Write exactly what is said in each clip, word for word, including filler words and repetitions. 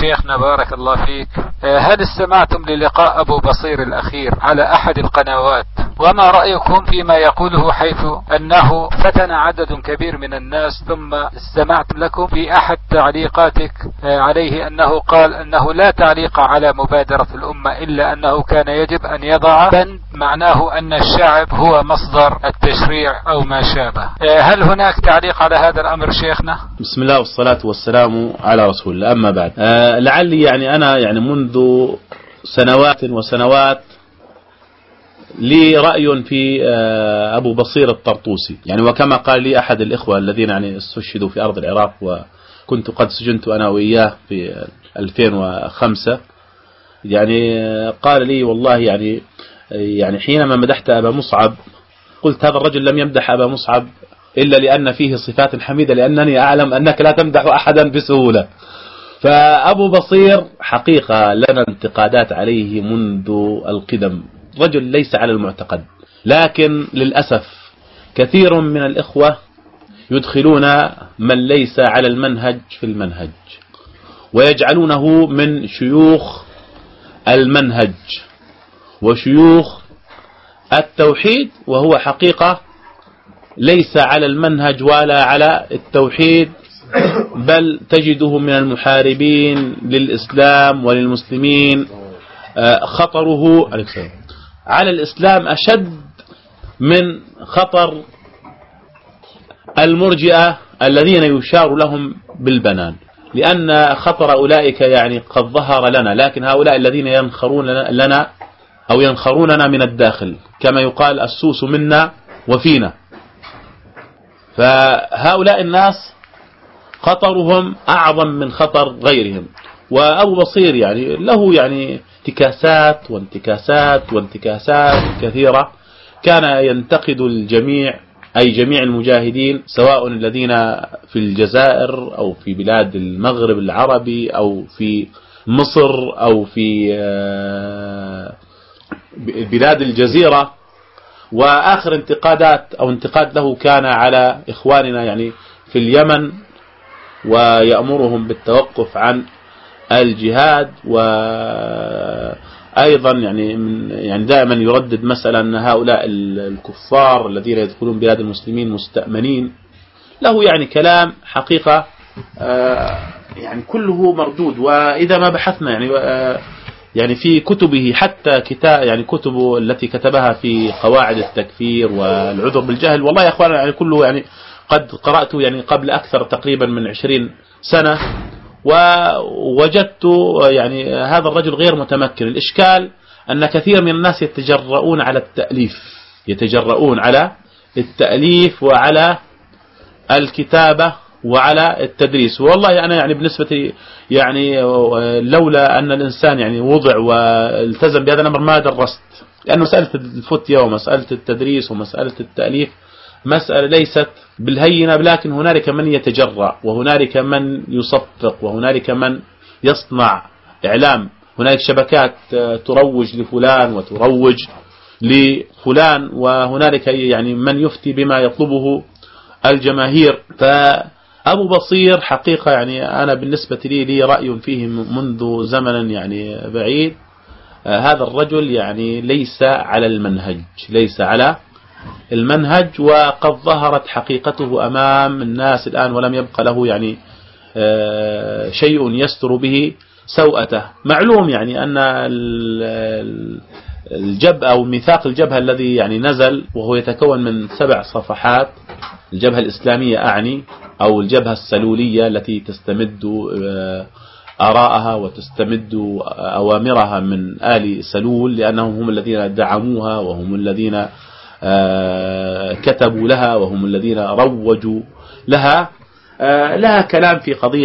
شيخنا بارك الله فيك، هل استمعتم للقاء أبو بصير الأخير على أحد القنوات؟ وما رأيكم فيما يقوله حيث أنه فتن عدد كبير من الناس، ثم استمعت لكم في أحد تعليقاتك عليه أنه قال أنه لا تعليق على مبادرة الأمة إلا أنه كان يجب أن يضع بند معناه أن الشعب هو مصدر التشريع أو ما شابه. هل هناك تعليق على هذا الأمر شيخنا؟ بسم الله والصلاة والسلام على رسول الله. أما بعد، آه لعلي يعني أنا يعني منذ سنوات وسنوات لي رأي في آه أبو بصير الطرطوسي، يعني وكما قال لي أحد الإخوة الذين يعني استشهدوا في أرض العراق وكنت قد سجنت أنا وإياه في ألفين وخمسة، يعني قال لي والله يعني يعني حينما مدحت أبا مصعب قلت هذا الرجل لم يمدح أبا مصعب إلا لأن فيه صفات حميدة، لأنني أعلم أنك لا تمدح أحدا بسهولة. فأبو بصير حقيقة لنا انتقادات عليه منذ القدم، رجل ليس على المعتقد، لكن للأسف كثير من الإخوة يدخلون من ليس على المنهج في المنهج ويجعلونه من شيوخ المنهج وشيوخ التوحيد، وهو حقيقة ليس على المنهج ولا على التوحيد، بل تجده من المحاربين للإسلام وللمسلمين. خطره على الإسلام أشد من خطر المرجئة الذين يشار لهم بالبنان، لأن خطر أولئك يعني قد ظهر لنا، لكن هؤلاء الذين ينخرون لنا أو ينخروننا من الداخل، كما يقال السوس منا وفينا، فهؤلاء الناس خطرهم أعظم من خطر غيرهم. وأبو بصير يعني له يعني انتكاسات وانتكاسات وانتكاسات كثيرة، كان ينتقد الجميع أي جميع المجاهدين، سواء الذين في الجزائر أو في بلاد المغرب العربي أو في مصر أو في بلاد الجزيرة. وآخر انتقادات أو انتقاد له كان على إخواننا يعني في اليمن، ويأمرهم بالتوقف عن الجهاد، وأيضا يعني يعني دائما يردد مسألة أن هؤلاء الكفار الذين يدخلون بلاد المسلمين مستأمنين. له يعني كلام حقيقة يعني كله مردود. وإذا ما بحثنا يعني يعني في كتبه، حتى كتاب يعني كتبه التي كتبها في قواعد التكفير والعذر بالجهل، والله يا أخوانا يعني كله يعني قد قرأته يعني قبل أكثر تقريبا من عشرين سنة، ووجدت يعني هذا الرجل غير متمكن. الإشكال أن كثير من الناس يتجرؤون على التأليف، يتجرؤون على التأليف وعلى الكتابة وعلى التدريس. والله أنا يعني بالنسبة يعني لولا أن الإنسان يعني وضع والتزم بهذا الأمر ما درست، لأن مسألة الفتية ومسألة التدريس ومسألة التأليف مسألة ليست بالهينة، لكن هنالك من يتجرأ وهنالك من يصفق وهنالك من يصنع إعلام، هنالك شبكات تروج لفلان وتروج لفلان، وهنالك يعني من يفتي بما يطلبه الجماهير. فأبو بصير حقيقة يعني أنا بالنسبة لي لي رأي فيه منذ زمن يعني بعيد. هذا الرجل يعني ليس على المنهج، ليس على المنهج، وقد ظهرت حقيقته أمام الناس الآن، ولم يبقى له يعني شيء يستر به سوءته. معلوم يعني أن الجبهة أو ميثاق الجبهة الذي يعني نزل وهو يتكون من سبع صفحات، الجبهة الإسلامية أعني، أو الجبهة السلولية التي تستمد آراءها وتستمد أوامرها من آل سلول، لأنهم هم الذين دعموها وهم الذين كتبوا لها وهم الذين روجوا لها. لها كلام في قضية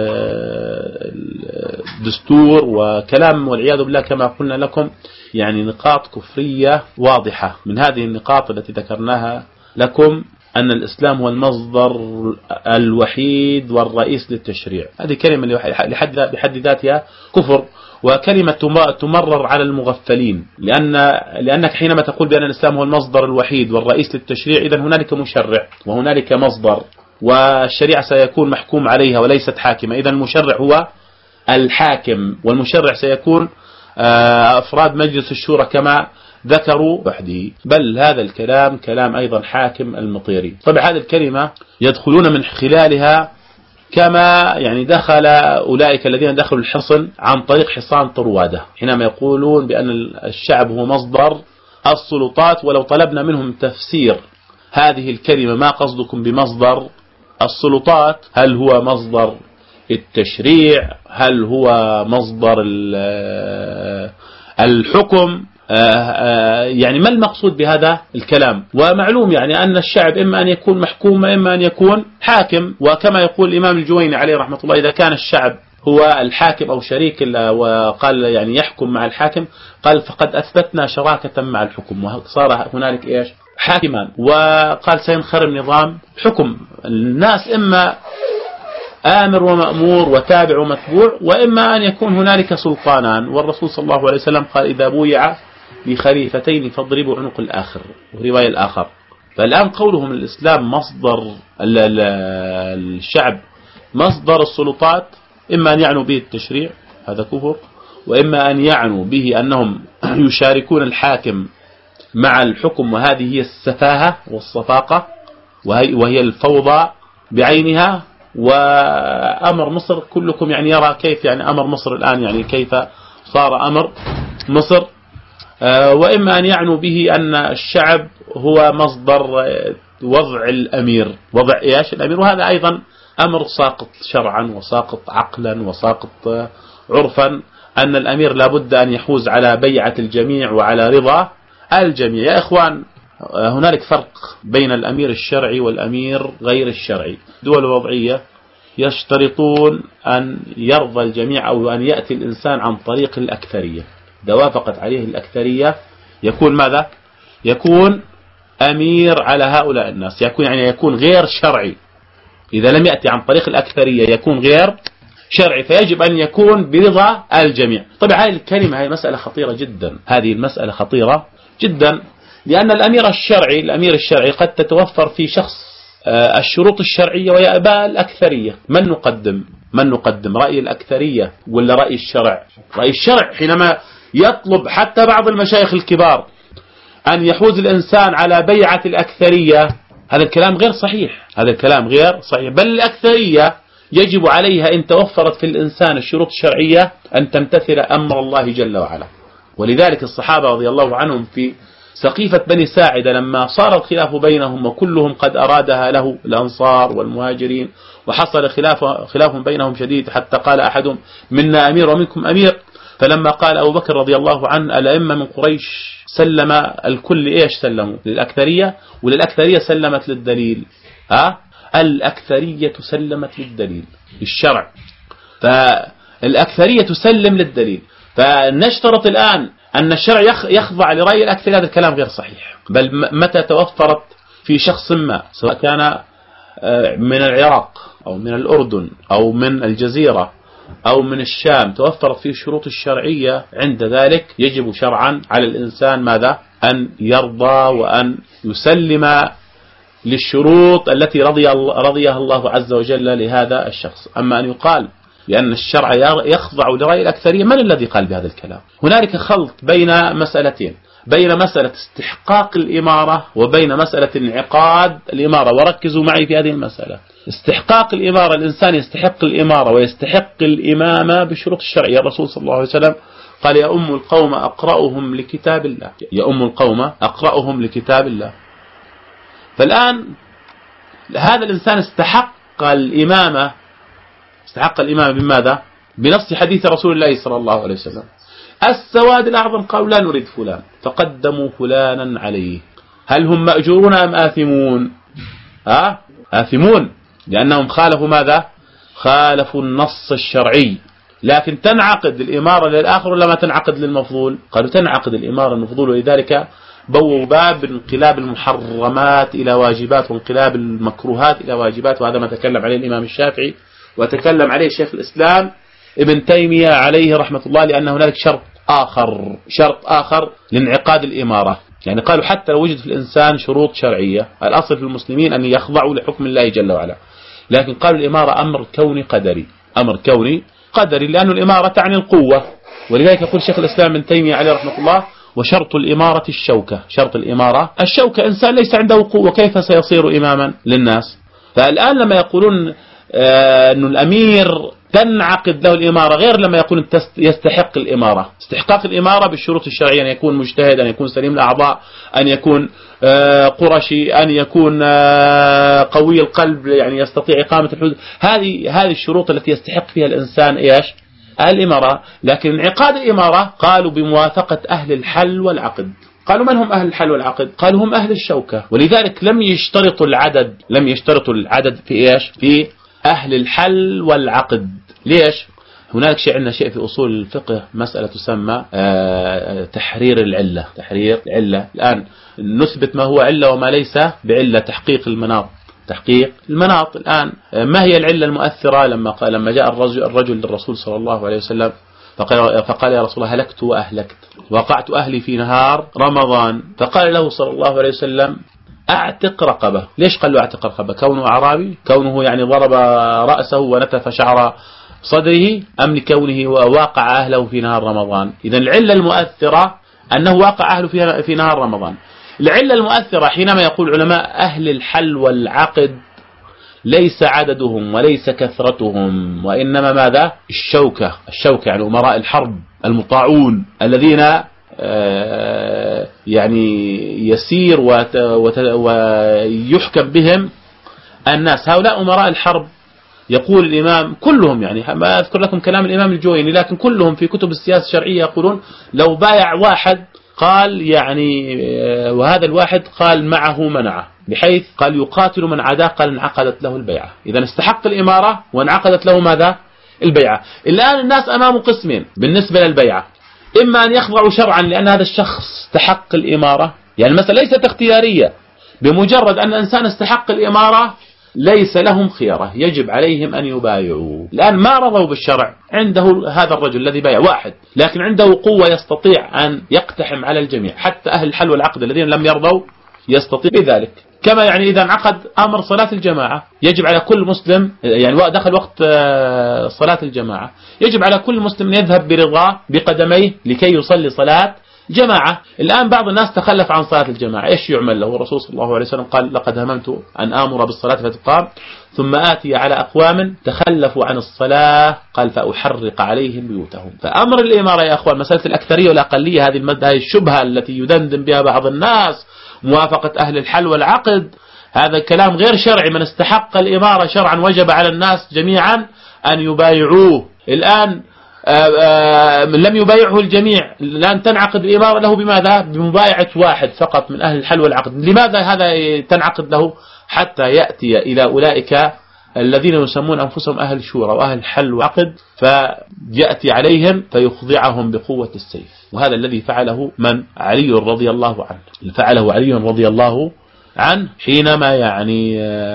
الدستور وكلام والعياذ بالله كما قلنا لكم يعني نقاط كفرية واضحة. من هذه النقاط التي ذكرناها لكم أن الإسلام هو المصدر الوحيد والرئيس للتشريع، هذه كلمة لحد بحد ذاتها كفر، وكلمة تمرر على المغفلين، لأن لأنك حينما تقول بأن الإسلام هو المصدر الوحيد والرئيس للتشريع، إذن هنالك مشرع وهنالك مصدر، والشريعة سيكون محكوم عليها وليست حاكمة، إذن المشرع هو الحاكم، والمشرع سيكون أفراد مجلس الشورى كما ذكروا وحده. بل هذا الكلام كلام أيضا حاكم المطيري. طبعا هذه الكلمة يدخلون من خلالها كما يعني دخل أولئك الذين دخلوا الحصن عن طريق حصان طروادة، حينما يقولون بأن الشعب هو مصدر السلطات. ولو طلبنا منهم تفسير هذه الكلمة، ما قصدكم بمصدر السلطات؟ هل هو مصدر التشريع؟ هل هو مصدر الحكم؟ يعني ما المقصود بهذا الكلام؟ ومعلوم يعني أن الشعب إما أن يكون محكوم إما أن يكون حاكم. وكما يقول الإمام الجويني عليه رحمة الله: إذا كان الشعب هو الحاكم أو شريك وقال يعني يحكم مع الحاكم، قال فقد أثبتنا شراكة مع الحكم، وصار هنالك إيش؟ حاكمان. وقال سينخرم نظام حكم الناس، إما آمر ومأمور وتابع ومتبوع، وإما أن يكون هنالك سلطانان. والرسول صلى الله عليه وسلم قال: إذا بويع لخليفتين فاضربوا عنق الآخر، ورواية الآخر. فالآن قولهم الإسلام مصدر الشعب مصدر السلطات، إما أن يعنوا به التشريع، هذا كفر، وإما أن يعنوا به أنهم يشاركون الحاكم مع الحكم، وهذه هي السفاهة والصفاقة، وهي الفوضى بعينها. وأمر مصر كلكم يعني يرى كيف يعني أمر مصر الآن، يعني كيف صار أمر مصر. وإما أن يعنوا به أن الشعب هو مصدر وضع الأمير، وضع إيش الأمير، وهذا أيضا أمر ساقط شرعا وساقط عقلا وساقط عرفا، أن الأمير لابد أن يحوز على بيعة الجميع وعلى رضا الجميع. يا إخوان، هنالك فرق بين الأمير الشرعي والأمير غير الشرعي. دول وضعية يشترطون أن يرضى الجميع أو أن يأتي الإنسان عن طريق الأكثرية. إذا وافقت عليه الأكثرية يكون ماذا؟ يكون أمير على هؤلاء الناس، يكون يعني يكون غير شرعي. إذا لم يأتي عن طريق الأكثرية يكون غير شرعي، فيجب أن يكون برضا الجميع. طبعا هذه الكلمة هي مسألة خطيرة جدا، هذه المسألة خطيرة جدا، لأن الأمير الشرعي الأمير الشرعي قد تتوفر في شخص الشروط الشرعية ويأبى الأكثرية. من نقدم؟ من نقدم رأي الأكثرية ولا رأي الشرع؟ رأي الشرع حينما يطلب حتى بعض المشايخ الكبار أن يحوز الإنسان على بيعة الأكثرية، هذا الكلام غير صحيح، هذا الكلام غير صحيح. بل الأكثرية يجب عليها إن توفرت في الإنسان الشروط الشرعية أن تمتثل أمر الله جل وعلا. ولذلك الصحابة رضي الله عنهم في سقيفة بني ساعدة لما صار الخلاف بينهم وكلهم قد أرادها له، الأنصار والمهاجرين، وحصل خلاف خلاف بينهم شديد حتى قال أحدهم: منا أمير ومنكم أمير. فلما قال أبو بكر رضي الله عنه: الأئمة من قريش سلم الكل إيش سلموا؟ للأكثرية، وللأكثرية سلمت للدليل. ها؟ الأكثرية سلمت للدليل الشرع، فالأكثرية تسلم للدليل. فنشترط الآن أن الشرع يخضع لرأي الأكثرية، هذا الكلام غير صحيح. بل متى توفرت في شخص ما، سواء كان من العراق أو من الأردن أو من الجزيرة أو من الشام، توفرت فيه الشروط الشرعية، عند ذلك يجب شرعا على الإنسان ماذا؟ أن يرضى وأن يسلم للشروط التي رضي رضيها الله عز وجل لهذا الشخص. أما أن يقال بأن الشرع يخضع لرأي الأكثرية، من الذي قال بهذا الكلام؟ هنالك خلط بين مسألتين، بين مسألة استحقاق الإمارة وبين مسألة انعقاد الإمارة. وركزوا معي في هذه المسألة. استحقاق الإمارة، الإنسان يستحق الإمارة ويستحق الإمامة بشروط الشرعية. الرسول صلى الله عليه وسلم قال: يا أم القوم أقرأهم لكتاب الله، يا أم القوم أقرأهم لكتاب الله. فالآن هذا الإنسان استحق الإمامة، استحق الإمامة بماذا؟ بنص حديث رسول الله صلى الله عليه وسلم: السواد الأعظم قالوا لا نريد فلان فقدموا فلانا عليه. هل هم مأجورون أم آثمون؟ ها؟ آثمون، لأنهم خالفوا ماذا؟ خالفوا النص الشرعي. لكن تنعقد الإمارة للآخر ولا ما تنعقد للمفضول؟ قالوا تنعقد الإمارة المفضول. ولذلك بووا باب انقلاب المحرمات إلى واجبات وانقلاب المكروهات إلى واجبات، وهذا ما تكلم عليه الإمام الشافعي وتكلم عليه شيخ الإسلام ابن تيمية عليه رحمة الله، لأن هنالك شرط آخر شرط آخر لانعقاد الإمارة. يعني قالوا حتى لو وجد في الإنسان شروط شرعية، الأصل في المسلمين أن يخضعوا لحكم الله جل وعلا، لكن قالوا الإمارة أمر كوني قدري، أمر كوني قدري، لأن الإمارة تعني القوة. ولذلك يقول شيخ الإسلام ابن تيمية عليه رحمة الله: وشرط الإمارة الشوكة. شرط الإمارة الشوكة، إنسان ليس عنده قوة كيف سيصير إماما للناس؟ فالآن لما يقولون آه أن الأمير تنعقد له الإمارة، غير لما يكون يستحق الإمارة. استحقاق الإمارة بالشروط الشرعية: أن يكون مجتهد، أن يكون سليم الأعضاء، أن يكون آه قرشي، أن يكون آه قوي القلب، يعني يستطيع إقامة الحدود. هذه هذه الشروط التي يستحق فيها الإنسان إيش؟ الإمارة. لكن انعقاد الإمارة قالوا بموافقة أهل الحل والعقد. قالوا من هم أهل الحل والعقد؟ قالوا هم أهل الشوكة. ولذلك لم يشترطوا العدد، لم يشترطوا العدد في إيش؟ في أهل الحل والعقد. ليش؟ هناك شيء عندنا شيء في أصول الفقه، مسألة تسمى تحرير العلة. تحرير العلة. الآن نثبت ما هو علة وما ليس بعلة، تحقيق المناط. تحقيق المناط. الآن ما هي العلة المؤثرة؟ لما قال لما جاء الرجل, الرجل للرسول صلى الله عليه وسلم فقال, فقال يا رسول الله: هلكت وأهلكت، وقعت أهلي في نهار رمضان. فقال له صلى الله عليه وسلم: أعتق رقبة. ليش قال له أعتق رقبة؟ كونه أعرابي؟ كونه يعني ضرب رأسه ونتف شعر صدره؟ أم لكونه واقع أهله في نهار رمضان؟ إذا العلة المؤثرة أنه واقع أهله في نهار رمضان. العلة المؤثرة حينما يقول علماء أهل الحل والعقد ليس عددهم وليس كثرتهم، وإنما ماذا؟ الشوكة. الشوكة يعني أمراء الحرب المطاعون الذين يعني يسير ويحكم بهم الناس. هؤلاء أمراء الحرب. يقول الإمام كلهم، يعني ما أذكر لكم كلام الإمام الجويني، لكن كلهم في كتب السياسة الشرعية يقولون لو بايع واحد قال يعني وهذا الواحد قال معه منعه، بحيث قال يقاتل من عداه قال انعقدت له البيعة. إذا استحق الإمارة وانعقدت له ماذا؟ البيعة. الآن الناس أمام قسمين بالنسبة للبيعة: إما أن يخضعوا شرعا لأن هذا الشخص استحق الإمارة، يعني المسألة ليست اختيارية، بمجرد أن إنسان استحق الإمارة ليس لهم خيارة، يجب عليهم أن يبايعوا. الآن ما رضوا بالشرع، عنده هذا الرجل الذي بايع واحد، لكن عنده قوة يستطيع أن يقتحم على الجميع، حتى أهل الحل والعقد الذين لم يرضوا يستطيع بذلك. كما يعني إذا انعقد أمر صلاة الجماعة يجب على كل مسلم، يعني دخل وقت صلاة الجماعة، يجب على كل مسلم يذهب برضاه بقدميه لكي يصلي صلاة جماعة. الآن بعض الناس تخلف عن صلاة الجماعة، إيش يعمل له؟ الرسول صلى الله عليه وسلم قال: لقد هممت أن آمر بالصلاة فتقام ثم آتي على أقوام تخلفوا عن الصلاة قال فأحرق عليهم بيوتهم. فأمر الإمارة يا أخوان، مسألة الأكثرية والأقلية، هذه المادة، هذه الشبهة التي يدندن بها بعض الناس، موافقة أهل الحل والعقد، هذا كلام غير شرعي. من استحق الإمارة شرعا وجب على الناس جميعا أن يبايعوه. الآن آآ آآ لم يبايعه الجميع، الآن تنعقد الإمارة له بماذا؟ بمبايعة واحد فقط من أهل الحل والعقد. لماذا هذا تنعقد له؟ حتى يأتي إلى أولئك الذين يسمون أنفسهم أهل شورى وأهل الحل والعقد، فيأتي عليهم فيخضعهم بقوة السيف. وهذا الذي فعله من؟ علي رضي الله عنه. فعله علي رضي الله عنه حينما يعني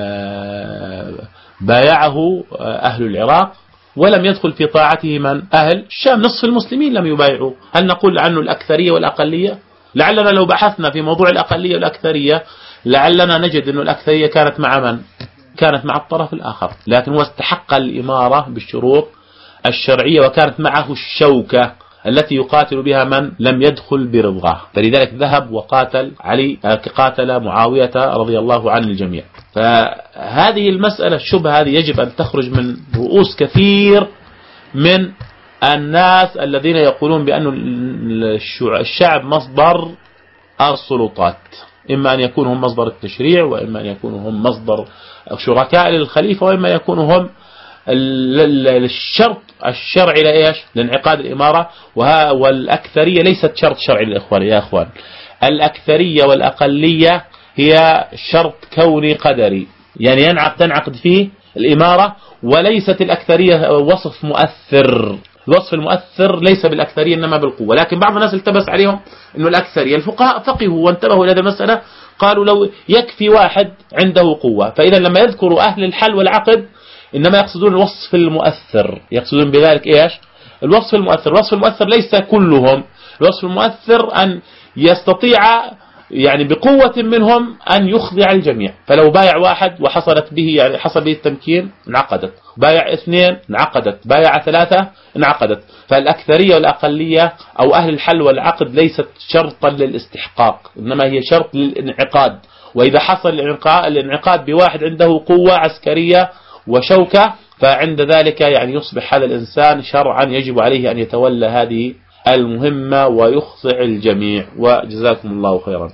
بايعه أهل العراق، ولم يدخل في طاعته من؟ أهل الشام. نصف المسلمين لم يبايعوا. هل نقول عنه الأكثرية والأقلية؟ لعلنا لو بحثنا في موضوع الأقلية والأكثرية لعلنا نجد أن الأكثرية كانت مع من؟ كانت مع الطرف الآخر، لكن هو استحق الإمارة بالشروط الشرعية، وكانت معه الشوكة التي يقاتل بها من لم يدخل برضاه. فلذلك ذهب وقاتل علي، قاتل معاوية رضي الله عن الجميع. فهذه المسألة الشبهة هذه يجب أن تخرج من رؤوس كثير من الناس الذين يقولون بأن الشعب مصدر السلطات، إما أن يكونوا هم مصدر التشريع، وإما أن يكونوا هم مصدر شركاء للخليفة، وإما يكونوا هم الشرط الشرعي لإيش؟ لانعقاد الإمارة. والأكثرية ليست شرط شرعي للإخوان يا أخوان، الأكثرية والأقلية هي شرط كوني قدري، يعني ينعقد تنعقد فيه الإمارة، وليست الأكثرية وصف مؤثر. الوصف المؤثر ليس بالأكثرية إنما بالقوة. لكن بعض الناس التبس عليهم إنه الأكثرية. الفقهاء فقهوا وانتبهوا لهذه المسألة، قالوا لو يكفي واحد عنده قوة. فإذا لما يذكروا أهل الحل والعقد إنما يقصدون الوصف المؤثر، يقصدون بذلك إيش؟ الوصف المؤثر. الوصف المؤثر ليس كلهم، الوصف المؤثر أن يستطيع يعني بقوة منهم أن يخضع الجميع. فلو بايع واحد وحصلت به يعني حصل به التمكين انعقدت، بايع اثنين انعقدت، بايع ثلاثة انعقدت. فالأكثرية والأقلية أو أهل الحل والعقد ليست شرطا للاستحقاق، إنما هي شرط للانعقاد. وإذا حصل الانعقاد بواحد عنده قوة عسكرية وشوكة، فعند ذلك يعني يصبح هذا الإنسان شرعا يجب عليه أن يتولى هذه المهمة ويخضع الجميع. وجزاكم الله خيرا.